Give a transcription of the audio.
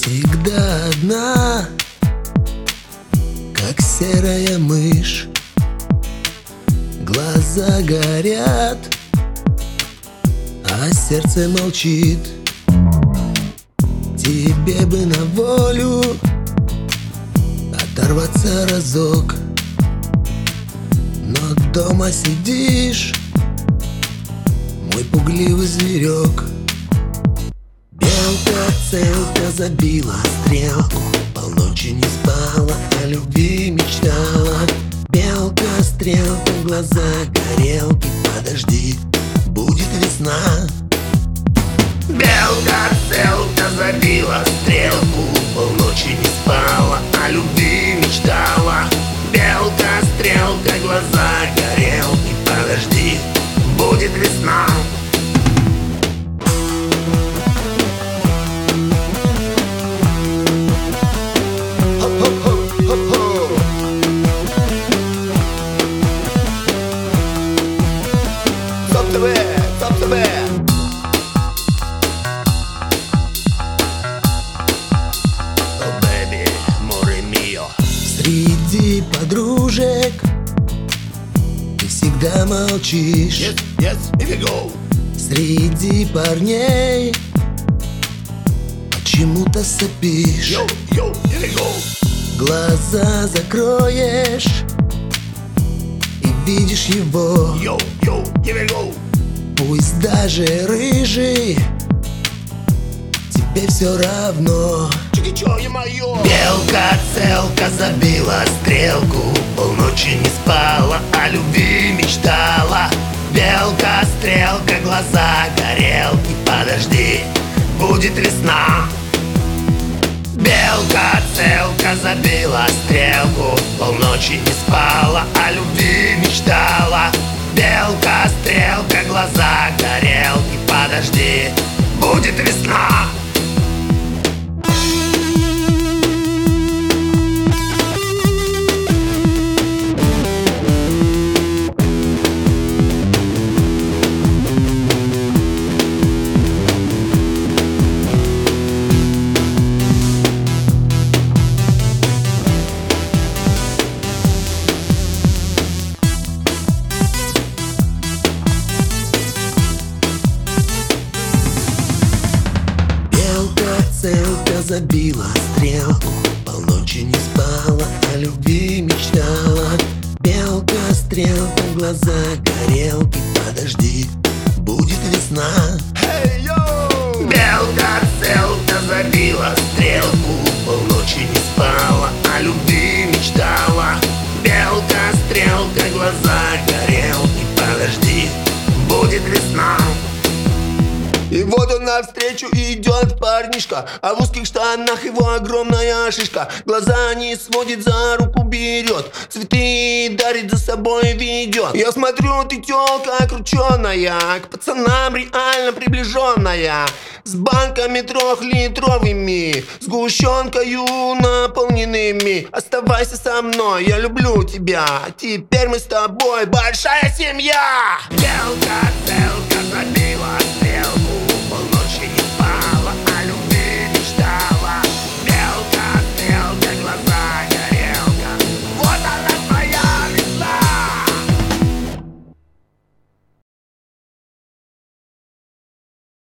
Всегда одна, как серая мышь. Глаза горят, а сердце молчит. Тебе бы на волю оторваться разок, но дома сидишь, мой пугливый зверек. Белка-целка забила стрелку, полночи не спала, о любви мечтала. Белка-стрелка, глаза горелки, подожди, будет весна. Белка-целка забила стрелку, полночи не спала, о любви мечтала. Белка-стрелка, глаза горелки, подожди, будет весна. Среди подружек ты всегда молчишь. Yes, here we go. Среди парней почему-то сопишь. Yo, here we go. Глаза закроешь и видишь его. Yo, here we go. Пусть даже рыжий, тебе все равно. Чики-чо, е-мое. Белка-целка забила стрелку, полночи не спала, о любви мечтала. Белка-стрелка, глаза горелки, подожди, будет весна. Белка-целка забила стрелку, полночи не спала, о любви мечтала. Белка-стрелка, глаза горелки, подожди, будет весна. Белка-целка забила стрелку, полночи не спала, о любви мечтала. Белка-стрелка, глаза горелки, подожди, будет весна. Hey, yo. Белка-целка забила стрелку, полночи не спала, о любви мечтала. Белка-стрелка, глаза горелки, подожди, будет весна. И вот он навстречу идет парнишка, а в узких штанах его огромная шишка. Глаза не сводит, за руку берет, цветы дарит, за собой ведет. Я смотрю, ты тёлка крученая, к пацанам реально приближенная, с банками трехлитровыми, сгущенкою наполненными. Оставайся со мной, я люблю тебя, теперь мы с тобой большая семья. Белка-целка забила